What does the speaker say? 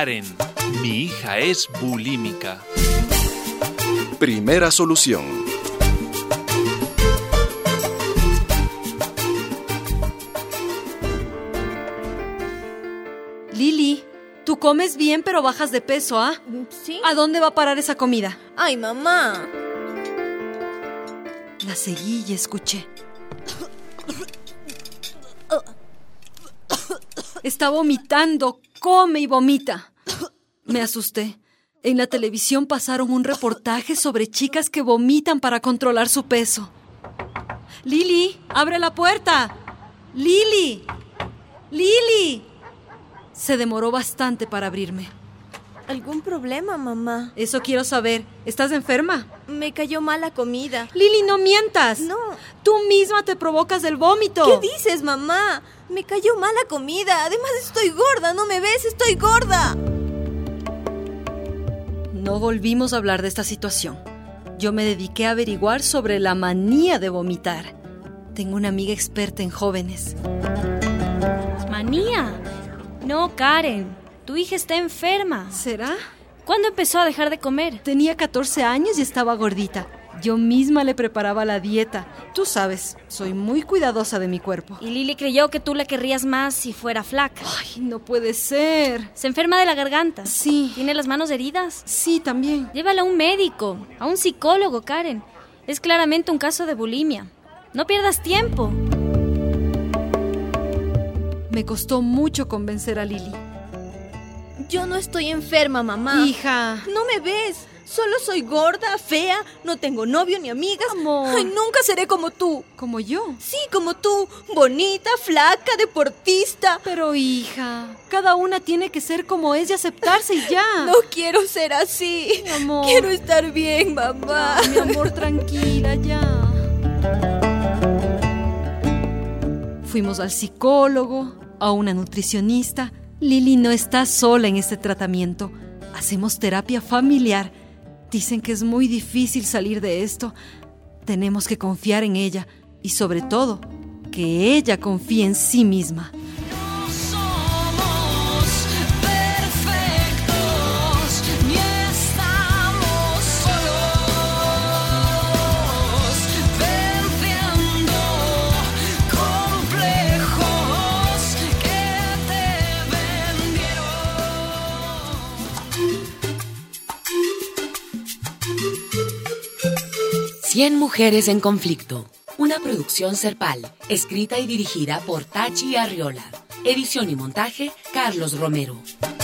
Karen, mi hija es bulímica. Primera solución. Lili, tú comes bien pero bajas de peso, ¿ah? ¿Sí? ¿A dónde va a parar esa comida? Ay, mamá. La seguí y escuché. Está vomitando, come y vomita. Me asusté. En la televisión pasaron un reportaje sobre chicas que vomitan para controlar su peso. Lili, abre la puerta. Lili. Lili. Se demoró bastante para abrirme. ¿Algún problema, mamá? Eso quiero saber. ¿Estás enferma? Me cayó mala comida. Lili, no mientas. No. Tú misma te provocas el vómito. ¿Qué dices, mamá? Me cayó mala comida. Además estoy gorda. ¿No me ves? Estoy gorda. No volvimos a hablar de esta situación. Yo me dediqué a averiguar sobre la manía de vomitar. Tengo una amiga experta en jóvenes. ¿Manía? No, Karen. Tu hija está enferma. ¿Será? ¿Cuándo empezó a dejar de comer? Tenía 14 años y estaba gordita. Yo misma le preparaba la dieta. Tú sabes, soy muy cuidadosa de mi cuerpo. Y Lili creyó que tú la querrías más si fuera flaca. Ay, no puede ser. Se enferma de la garganta. Sí. ¿Tiene las manos heridas? Sí, también. Llévala a un médico, a un psicólogo, Karen. Es claramente un caso de bulimia. No pierdas tiempo. Me costó mucho convencer a Lili. Yo no estoy enferma, mamá. Hija. ¿No me ves? Solo soy gorda, fea, no tengo novio ni amigas. Amor. Ay, nunca seré como tú. ¿Como yo? Sí, como tú. Bonita, flaca, deportista. Pero hija, cada una tiene que ser como es y aceptarse y ya. No quiero ser así. Mi amor. Quiero estar bien, mamá. Ya, mi amor, tranquila, ya. Fuimos al psicólogo, a una nutricionista. Lili no está sola en este tratamiento. Hacemos terapia familiar. Dicen que es muy difícil salir de esto. Tenemos que confiar en ella y sobre todo, que ella confíe en sí misma. No somos perfectos, ni estamos solos, venciendo complejos que te vendieron. 100 mujeres en conflicto. Una producción Serpal, escrita y dirigida por Tachi Arriola. Edición y montaje, Carlos Romero.